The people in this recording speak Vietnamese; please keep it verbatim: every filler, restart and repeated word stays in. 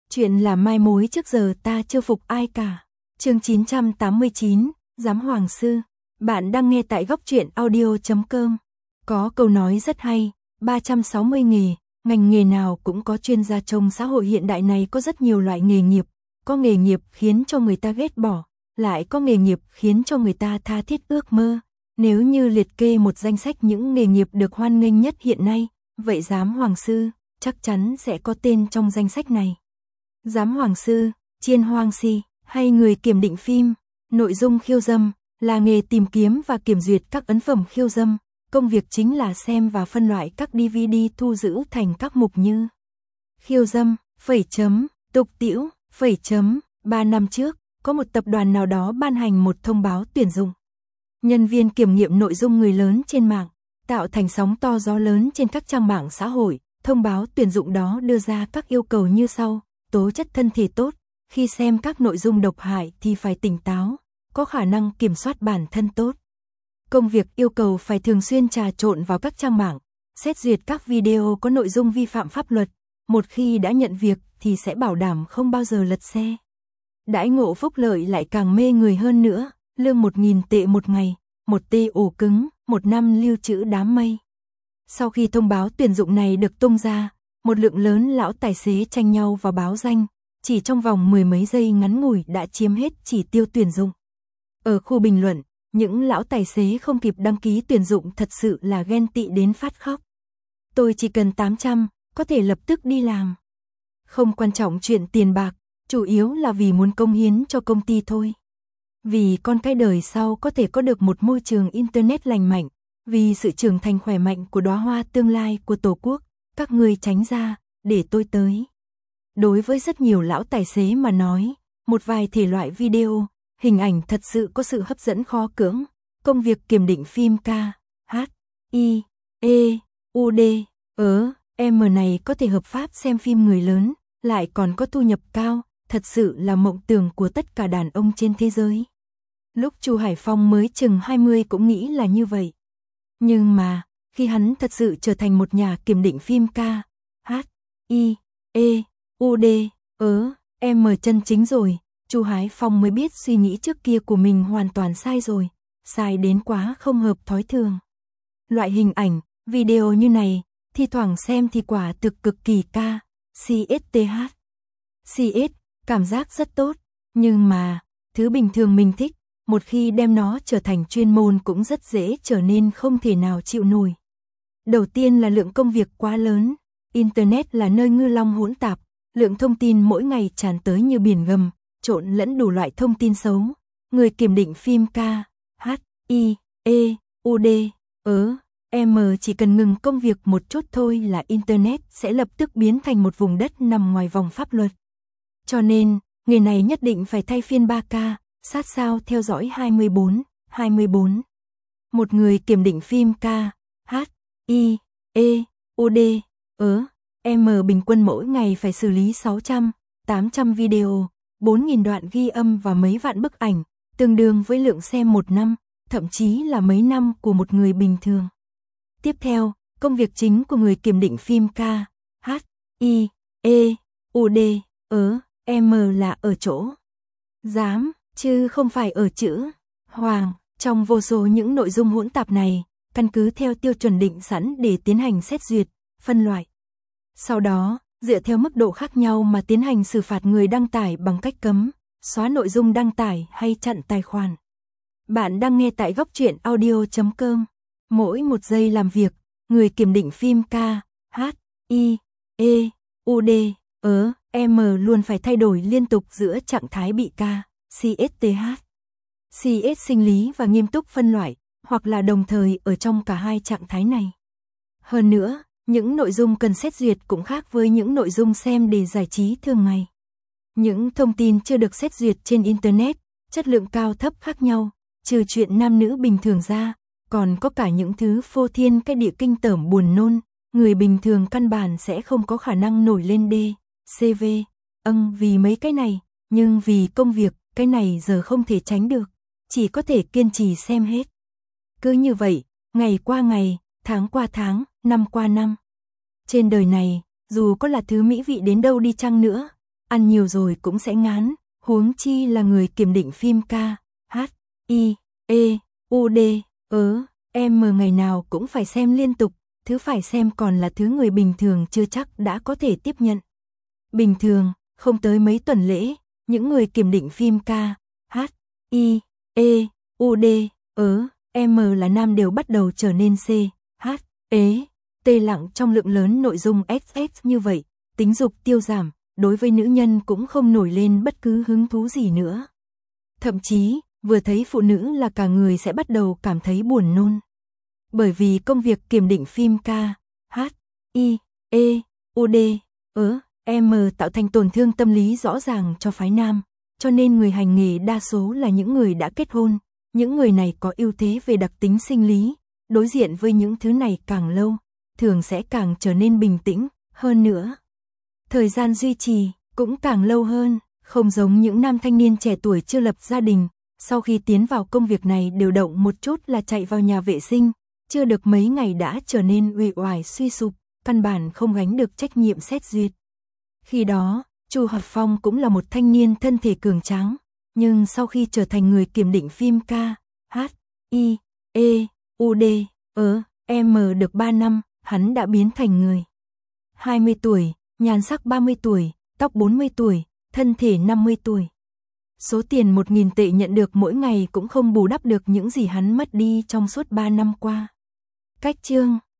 Chuyện là mai mối trước giờ ta chưa phục ai cả. Chương chín trăm tám mươi chín, Giám Hoàng Sư. Bạn đang nghe tại góc truyện audio chấm com. Có câu nói rất hay, ba trăm sáu mươi nghề, ngành nghề nào cũng có chuyên gia. Trong xã hội hiện đại này có rất nhiều loại nghề nghiệp, có nghề nghiệp khiến cho người ta ghét bỏ, lại có nghề nghiệp khiến cho người ta tha thiết ước mơ. Nếu như liệt kê một danh sách những nghề nghiệp được hoan nghênh nhất hiện nay, vậy Giám Hoàng Sư chắc chắn sẽ có tên trong danh sách này. Giám Hoàng Sư, Chiên Hoang Si, hay người kiểm định phim, nội dung khiêu dâm, là nghề tìm kiếm và kiểm duyệt các ấn phẩm khiêu dâm. Công việc chính là xem và phân loại các đê vê đê thu giữ thành các mục như khiêu dâm, phẩy chấm, tục tĩu, phẩy chấm. Ba năm trước, có một tập đoàn nào đó ban hành một thông báo tuyển dụng nhân viên kiểm nghiệm nội dung người lớn trên mạng, tạo thành sóng to gió lớn trên các trang mạng xã hội. Thông báo tuyển dụng đó đưa ra các yêu cầu như sau: tố chất thân thể tốt, khi xem các nội dung độc hại thì phải tỉnh táo, có khả năng kiểm soát bản thân tốt. Công việc yêu cầu phải thường xuyên trà trộn vào các trang mạng, xét duyệt các video có nội dung vi phạm pháp luật. Một khi đã nhận việc thì sẽ bảo đảm không bao giờ lật xe. Đãi ngộ phúc lợi lại càng mê người hơn nữa, lương một nghìn tệ một ngày, một tê ổ cứng, một năm lưu trữ đám mây. Sau khi thông báo tuyển dụng này được tung ra, một lượng lớn lão tài xế tranh nhau vào báo danh, chỉ trong vòng mười mấy giây ngắn ngủi đã chiếm hết chỉ tiêu tuyển dụng. Ở khu bình luận, những lão tài xế không kịp đăng ký tuyển dụng thật sự là ghen tị đến phát khóc. Tôi chỉ cần tám trăm, có thể lập tức đi làm. Không quan trọng chuyện tiền bạc, chủ yếu là vì muốn cống hiến cho công ty thôi. Vì con cái đời sau có thể có được một môi trường internet lành mạnh, vì sự trưởng thành khỏe mạnh của đóa hoa tương lai của Tổ quốc, các ngươi tránh ra, để tôi tới. Đối với rất nhiều lão tài xế mà nói, một vài thể loại video, hình ảnh thật sự có sự hấp dẫn khó cưỡng. Công việc kiểm định phim K, H, I, E, U, D, ớ, M này có thể hợp pháp xem phim người lớn, lại còn có thu nhập cao, thật sự là mộng tưởng của tất cả đàn ông trên thế giới. Lúc Chu Hải Phong mới chừng hai mươi cũng nghĩ là như vậy. Nhưng mà, khi hắn thật sự trở thành một nhà kiểm định phim K, H, I, E, U, D, ớ, M chân chính rồi, Chu Hải Phong mới biết suy nghĩ trước kia của mình hoàn toàn sai rồi, sai đến quá không hợp thói thường. Loại hình ảnh, video như này, thi thoảng xem thì quả thực cực kỳ K, C S T H. C S, cảm giác rất tốt, nhưng mà, thứ bình thường mình thích, một khi đem nó trở thành chuyên môn cũng rất dễ trở nên không thể nào chịu nổi. Đầu tiên là lượng công việc quá lớn, Internet là nơi ngư long hỗn tạp, lượng thông tin mỗi ngày tràn tới như biển gầm, trộn lẫn đủ loại thông tin xấu. Người kiểm định phim K, H, I, E, U, D, ớ, M chỉ cần ngừng công việc một chút thôi là Internet sẽ lập tức biến thành một vùng đất nằm ngoài vòng pháp luật. Cho nên, nghề này nhất định phải thay phiên ba K, sát sao theo dõi hai mươi bốn, hai mươi bốn. Một người kiểm định phim K, H, I, E, U, D, ớ, M bình quân mỗi ngày phải xử lý sáu trăm, tám trăm video, bốn nghìn đoạn ghi âm và mấy vạn bức ảnh, tương đương với lượng xem một năm, thậm chí là mấy năm của một người bình thường. Tiếp theo, công việc chính của người kiểm định phim K, H, I, E, U, D, ớ, M là ở chỗ giám, chứ không phải ở chữ Hoàng. Trong vô số những nội dung hỗn tạp này, căn cứ theo tiêu chuẩn định sẵn để tiến hành xét duyệt, phân loại. Sau đó, dựa theo mức độ khác nhau mà tiến hành xử phạt người đăng tải bằng cách cấm, xóa nội dung đăng tải hay chặn tài khoản. Bạn đang nghe tại góc truyện audio chấm com. Mỗi một giây làm việc, người kiểm định phim K, H, I, E, U, D, ớ, M luôn phải thay đổi liên tục giữa trạng thái bị K, C S T H. C S sinh lý và nghiêm túc phân loại, hoặc là đồng thời ở trong cả hai trạng thái này. Hơn nữa, những nội dung cần xét duyệt cũng khác với những nội dung xem để giải trí thường ngày. Những thông tin chưa được xét duyệt trên Internet, chất lượng cao thấp khác nhau, trừ chuyện nam nữ bình thường ra, còn có cả những thứ phô thiên cái địa kinh tởm buồn nôn, người bình thường căn bản sẽ không có khả năng nổi lên D, C V. Âng vì mấy cái này, nhưng vì công việc, cái này giờ không thể tránh được, chỉ có thể kiên trì xem hết. Cứ như vậy, ngày qua ngày, tháng qua tháng, năm qua năm. Trên đời này, dù có là thứ mỹ vị đến đâu đi chăng nữa, ăn nhiều rồi cũng sẽ ngán, huống chi là người kiểm định phim K, H, I, E, U, D, ớ, M ngày nào cũng phải xem liên tục, thứ phải xem còn là thứ người bình thường chưa chắc đã có thể tiếp nhận. Bình thường, không tới mấy tuần lễ, những người kiểm định phim K, H, I, E, U, D, ớ, M là nam đều bắt đầu trở nên C, H, ế, T lặng trong lượng lớn nội dung ét ét như vậy, tính dục tiêu giảm, đối với nữ nhân cũng không nổi lên bất cứ hứng thú gì nữa. Thậm chí, vừa thấy phụ nữ là cả người sẽ bắt đầu cảm thấy buồn nôn. Bởi vì công việc kiểm định phim K, H, I, E, U, D, ớ, M tạo thành tổn thương tâm lý rõ ràng cho phái nam, cho nên người hành nghề đa số là những người đã kết hôn, những người này có ưu thế về đặc tính sinh lý, đối diện với những thứ này càng lâu, thường sẽ càng trở nên bình tĩnh, hơn nữa. Thời gian duy trì cũng càng lâu hơn, không giống những nam thanh niên trẻ tuổi chưa lập gia đình, sau khi tiến vào công việc này đều động một chút là chạy vào nhà vệ sinh, chưa được mấy ngày đã trở nên uể oải suy sụp, căn bản không gánh được trách nhiệm xét duyệt. Khi đó, Chu Hợp Phong cũng là một thanh niên thân thể cường tráng, nhưng sau khi trở thành người kiểm định phim K, H, I, E, U, D, ớ, M được ba năm, hắn đã biến thành người hai mươi tuổi, nhan sắc ba mươi tuổi, tóc bốn mươi tuổi, thân thể năm mươi tuổi. Số tiền một nghìn tệ nhận được mỗi ngày cũng không bù đắp được những gì hắn mất đi trong suốt ba năm qua. Cách chương